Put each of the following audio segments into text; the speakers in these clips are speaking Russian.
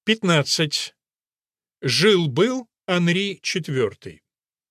15. Жил-был Анри IV.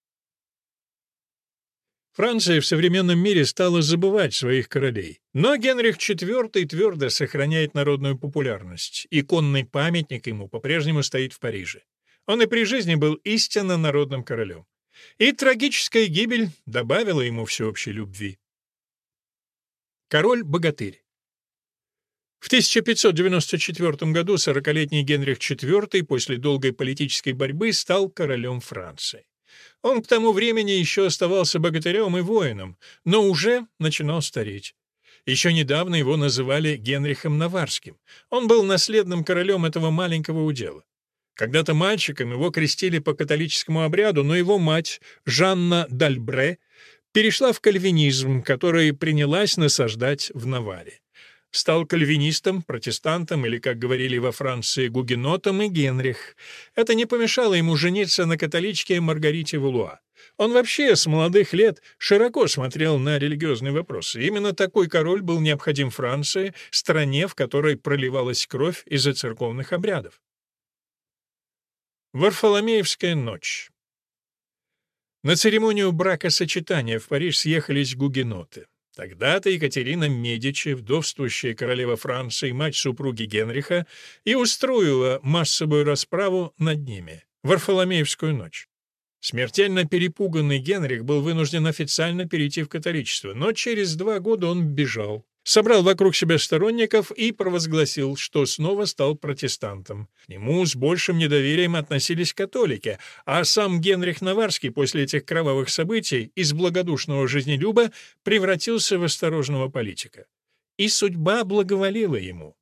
Франция в современном мире стала забывать своих королей. Но Генрих IV твердо сохраняет народную популярность. Иконный памятник ему по-прежнему стоит в Париже. Он и при жизни был истинно народным королем. И трагическая гибель добавила ему всеобщей любви. Король-богатырь. В 1594 году 40-летний Генрих IV после долгой политической борьбы стал королем Франции. Он к тому времени еще оставался богатырем и воином, но уже начинал стареть. Еще недавно его называли Генрихом Наварским. Он был наследным королем этого маленького удела. Когда-то мальчиком его крестили по католическому обряду, но его мать, Жанна д'Альбре, перешла в кальвинизм, который принялась насаждать в Наваре. Стал кальвинистом, протестантом или, как говорили во Франции, гугенотом и Генрих. Это не помешало ему жениться на католичке Маргарите Валуа. Он вообще с молодых лет широко смотрел на религиозные вопросы. Именно такой король был необходим Франции, стране, в которой проливалась кровь из-за церковных обрядов. Варфоломеевская ночь. На церемонию бракосочетания в Париж съехались гугеноты. Тогда-то Екатерина Медичи, вдовствующая королева Франции, мать супруги Генриха, и устроила массовую расправу над ними — Варфоломеевскую ночь. Смертельно перепуганный Генрих был вынужден официально перейти в католичество, но через 2 года он бежал. Собрал вокруг себя сторонников и провозгласил, что снова стал протестантом. К нему с большим недоверием относились католики, а сам Генрих Наварский после этих кровавых событий из благодушного жизнелюба превратился в осторожного политика. И судьба благоволила ему.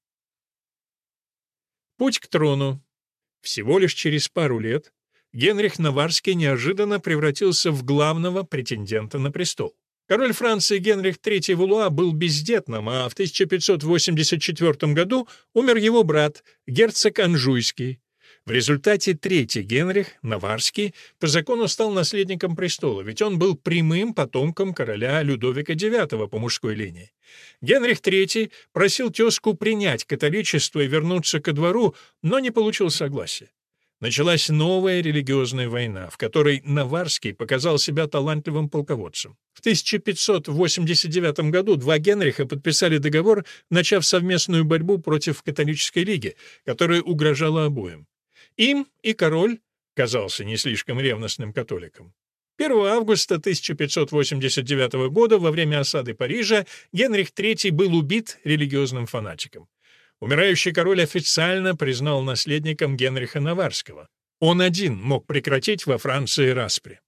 Путь к трону. Всего лишь через пару лет Генрих Наварский неожиданно превратился в главного претендента на престол. Король Франции Генрих III Валуа был бездетным, а в 1584 году умер его брат, герцог Анжуйский. В результате третий Генрих, Наварский, по закону стал наследником престола, ведь он был прямым потомком короля Людовика IX по мужской линии. Генрих III просил тезку принять католичество и вернуться ко двору, но не получил согласия. Началась новая религиозная война, в которой Наварский показал себя талантливым полководцем. В 1589 году 2 Генриха подписали договор, начав совместную борьбу против католической лиги, которая угрожала обоим. Им и король казался не слишком ревностным католиком. 1 августа 1589 года во время осады Парижа Генрих III был убит религиозным фанатиком. Умирающий король официально признал наследником Генриха Наварского. Он один мог прекратить во Франции распри.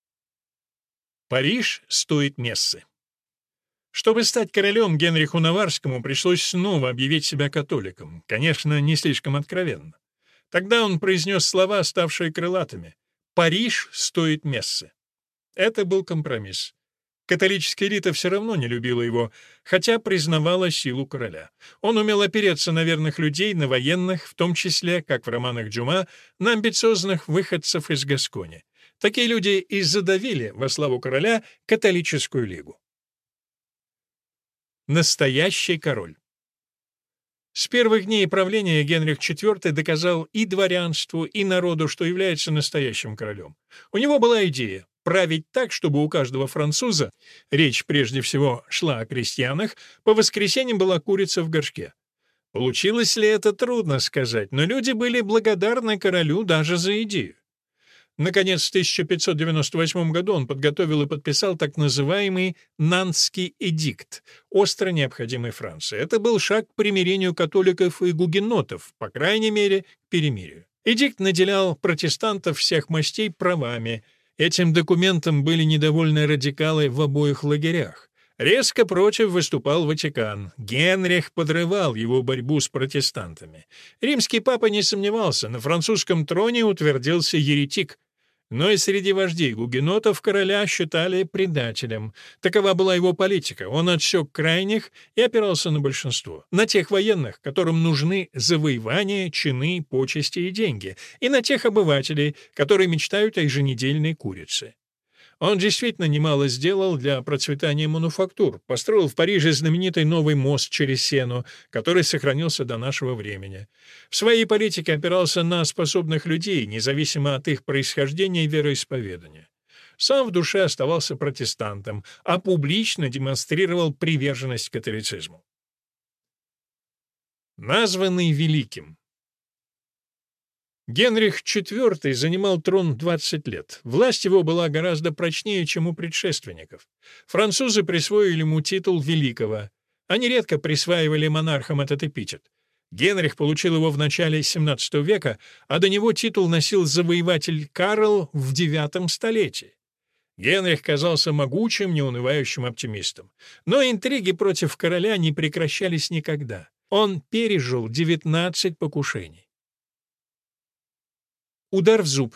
Париж стоит мессы. Чтобы стать королем, Генриху Наварскому пришлось снова объявить себя католиком, конечно, не слишком откровенно. Тогда он произнес слова, ставшие крылатыми: «Париж стоит мессы». Это был компромисс. Католическая элита все равно не любила его, хотя признавала силу короля. Он умел опереться на верных людей, на военных, в том числе, как в романах Дюма, на амбициозных выходцев из Гаскони. Такие люди и задавили во славу короля католическую лигу. Настоящий король. С первых дней правления Генрих IV доказал и дворянству, и народу, что является настоящим королем. У него была идея править так, чтобы у каждого француза, речь прежде всего шла о крестьянах, по воскресеньям была курица в горшке. Получилось ли это, трудно сказать, но люди были благодарны королю даже за идею. Наконец, в 1598 году он подготовил и подписал так называемый Нантский эдикт, остро необходимый Франции. Это был шаг к примирению католиков и гугенотов, по крайней мере, к перемирию. Эдикт наделял протестантов всех мастей правами. Этим документом были недовольны радикалы в обоих лагерях. Резко против выступал Ватикан. Генрих подрывал его борьбу с протестантами. Римский папа не сомневался, на французском троне утвердился еретик. Но и среди вождей гугенотов короля считали предателем. Такова была его политика. Он отсек крайних и опирался на большинство. На тех военных, которым нужны завоевания, чины, почести и деньги, и на тех обывателей, которые мечтают о еженедельной курице. Он действительно немало сделал для процветания мануфактур, построил в Париже знаменитый новый мост через Сену, который сохранился до нашего времени. В своей политике опирался на способных людей, независимо от их происхождения и вероисповедания. Сам в душе оставался протестантом, а публично демонстрировал приверженность к католицизму. Названный великим. Генрих IV занимал трон 20 лет. Власть его была гораздо прочнее, чем у предшественников. Французы присвоили ему титул великого. Они редко присваивали монархам этот эпитет. Генрих получил его в начале XVII века, а до него титул носил завоеватель Карл в IX столетии. Генрих казался могучим, неунывающим оптимистом. Но интриги против короля не прекращались никогда. Он пережил 19 покушений. Удар в зуб.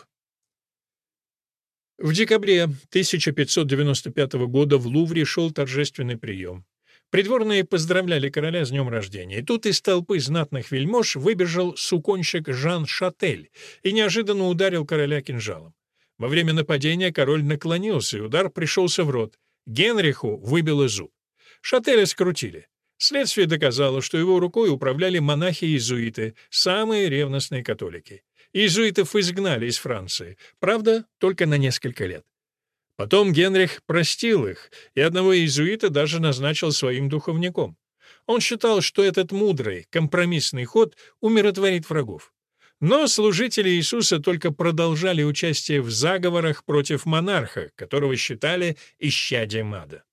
В декабре 1595 года в Лувре шел торжественный прием. Придворные поздравляли короля с днем рождения. И тут из толпы знатных вельмож выбежал суконщик Жан Шатель и неожиданно ударил короля кинжалом. Во время нападения король наклонился, и удар пришелся в рот. Генриху выбило зуб. Шателя скрутили. Следствие доказало, что его рукой управляли монахи-иезуиты, самые ревностные католики. Иезуитов изгнали из Франции, правда, только на несколько лет. Потом Генрих простил их, и одного иезуита даже назначил своим духовником. Он считал, что этот мудрый, компромиссный ход умиротворит врагов. Но служители Иисуса только продолжали участие в заговорах против монарха, которого считали исчадием ада.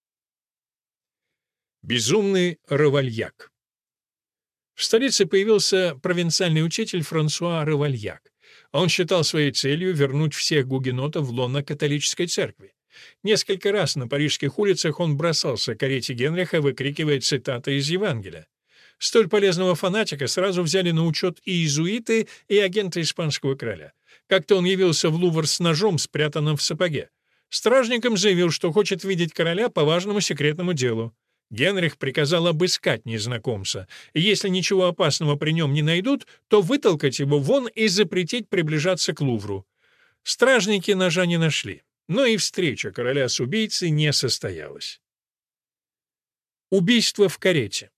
Безумный Равальяк. В столице появился провинциальный учитель Франсуа Равальяк. Он считал своей целью вернуть всех гугенотов в лоно католической церкви. Несколько раз на парижских улицах он бросался к карете Генриха, выкрикивая цитаты из Евангелия. Столь полезного фанатика сразу взяли на учет и иезуиты, и агенты испанского короля. Как-то он явился в Лувр с ножом, спрятанным в сапоге. Стражникам заявил, что хочет видеть короля по важному секретному делу. Генрих приказал обыскать незнакомца, и если ничего опасного при нем не найдут, то вытолкать его вон и запретить приближаться к Лувру. Стражники ножа не нашли, но и встреча короля с убийцей не состоялась. Убийство в карете.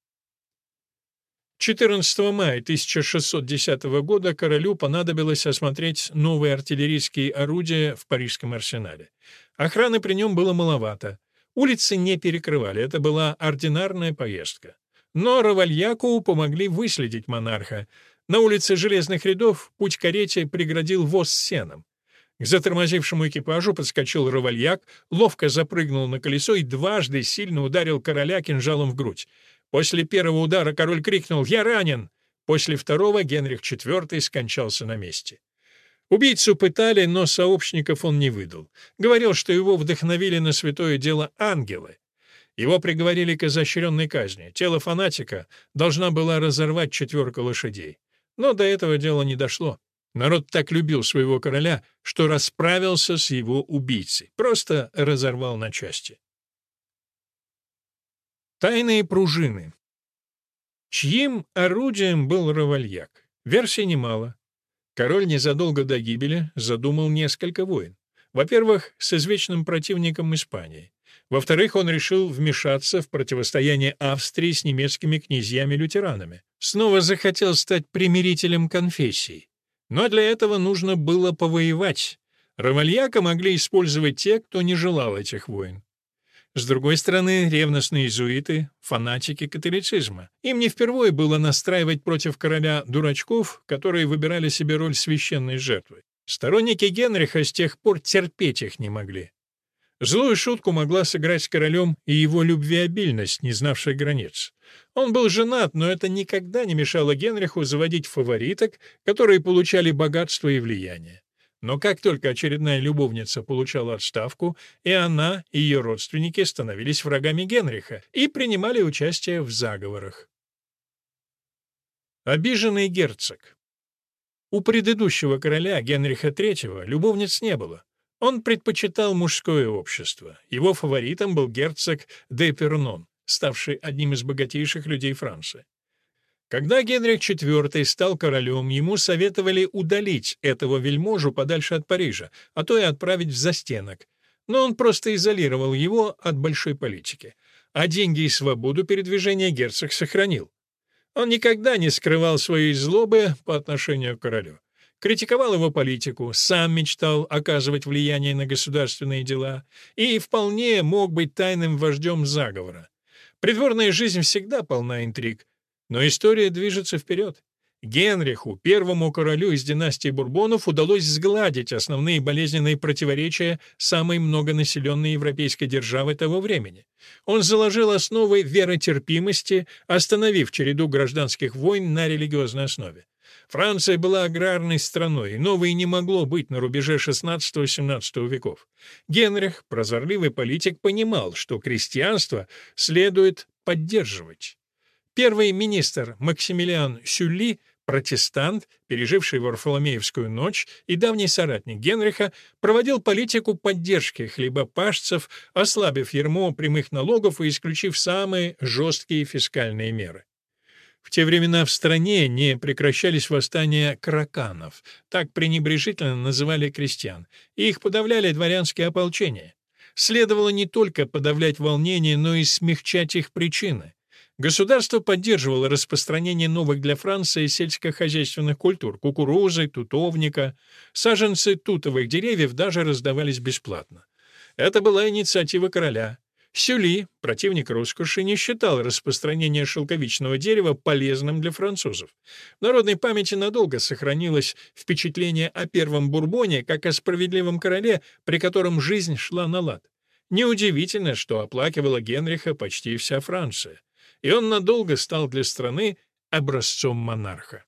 14 мая 1610 года королю понадобилось осмотреть новые артиллерийские орудия в парижском арсенале. Охраны при нем было маловато. Улицы не перекрывали, это была ординарная поездка. Но Равальяку помогли выследить монарха. На улице Железных рядов путь к карете преградил воз с сеном. К затормозившему экипажу подскочил Равальяк, ловко запрыгнул на колесо и дважды сильно ударил короля кинжалом в грудь. После первого удара король крикнул «Я ранен!». После второго Генрих IV скончался на месте. Убийцу пытали, но сообщников он не выдал. Говорил, что его вдохновили на святое дело ангелы. Его приговорили к изощренной казни. Тело фанатика должна была разорвать 4 лошадей. Но до этого дела не дошло. Народ так любил своего короля, что расправился с его убийцей. Просто разорвал на части. Тайные пружины. Чьим орудием был Равальяк? Версий немало. Король незадолго до гибели задумал несколько войн. Во-первых, с извечным противником Испании. Во-вторых, он решил вмешаться в противостояние Австрии с немецкими князьями-лютеранами. Снова захотел стать примирителем конфессий. Но для этого нужно было повоевать. Равальяка могли использовать те, кто не желал этих войн. С другой стороны, ревностные иезуиты — фанатики католицизма. Им не впервые было настраивать против короля дурачков, которые выбирали себе роль священной жертвы. Сторонники Генриха с тех пор терпеть их не могли. Злую шутку могла сыграть с королем и его любвеобильность, не знавшая границ. Он был женат, но это никогда не мешало Генриху заводить фавориток, которые получали богатство и влияние. Но как только очередная любовница получала отставку, и она, и ее родственники становились врагами Генриха и принимали участие в заговорах. Обиженный герцог. У предыдущего короля Генриха III любовниц не было. Он предпочитал мужское общество. Его фаворитом был герцог де Пернон, ставший одним из богатейших людей Франции. Когда Генрих IV стал королем, ему советовали удалить этого вельможу подальше от Парижа, а то и отправить в застенок. но он просто изолировал его от большой политики. А деньги и свободу передвижения герцог сохранил. Он никогда не скрывал своей злобы по отношению к королю. Критиковал его политику, сам мечтал оказывать влияние на государственные дела и вполне мог быть тайным вождем заговора. Придворная жизнь всегда полна интриг, но история движется вперед. Генриху, первому королю из династии Бурбонов, удалось сгладить основные болезненные противоречия самой многонаселенной европейской державы того времени. Он заложил основы веротерпимости, остановив череду гражданских войн на религиозной основе. Франция была аграрной страной, и новой не могло быть на рубеже XVI-XVII веков. Генрих, прозорливый политик, понимал, что крестьянство следует поддерживать. Первый министр Максимилиан Сюлли, протестант, переживший Варфоломеевскую ночь и давний соратник Генриха, проводил политику поддержки хлебопашцев, ослабив ярмо прямых налогов и исключив самые жесткие фискальные меры. В те времена в стране не прекращались восстания краканов, так пренебрежительно называли крестьян, и их подавляли дворянские ополчения. Следовало не только подавлять волнения, но и смягчать их причины. Государство поддерживало распространение новых для Франции сельскохозяйственных культур — кукурузы, тутовника. Саженцы тутовых деревьев даже раздавались бесплатно. Это была инициатива короля. Сюлли, противник роскоши, не считал распространение шелковичного дерева полезным для французов. В народной памяти надолго сохранилось впечатление о первом Бурбоне как о справедливом короле, при котором жизнь шла на лад. Неудивительно, что оплакивала Генриха почти вся Франция, и он надолго стал для страны образцом монарха.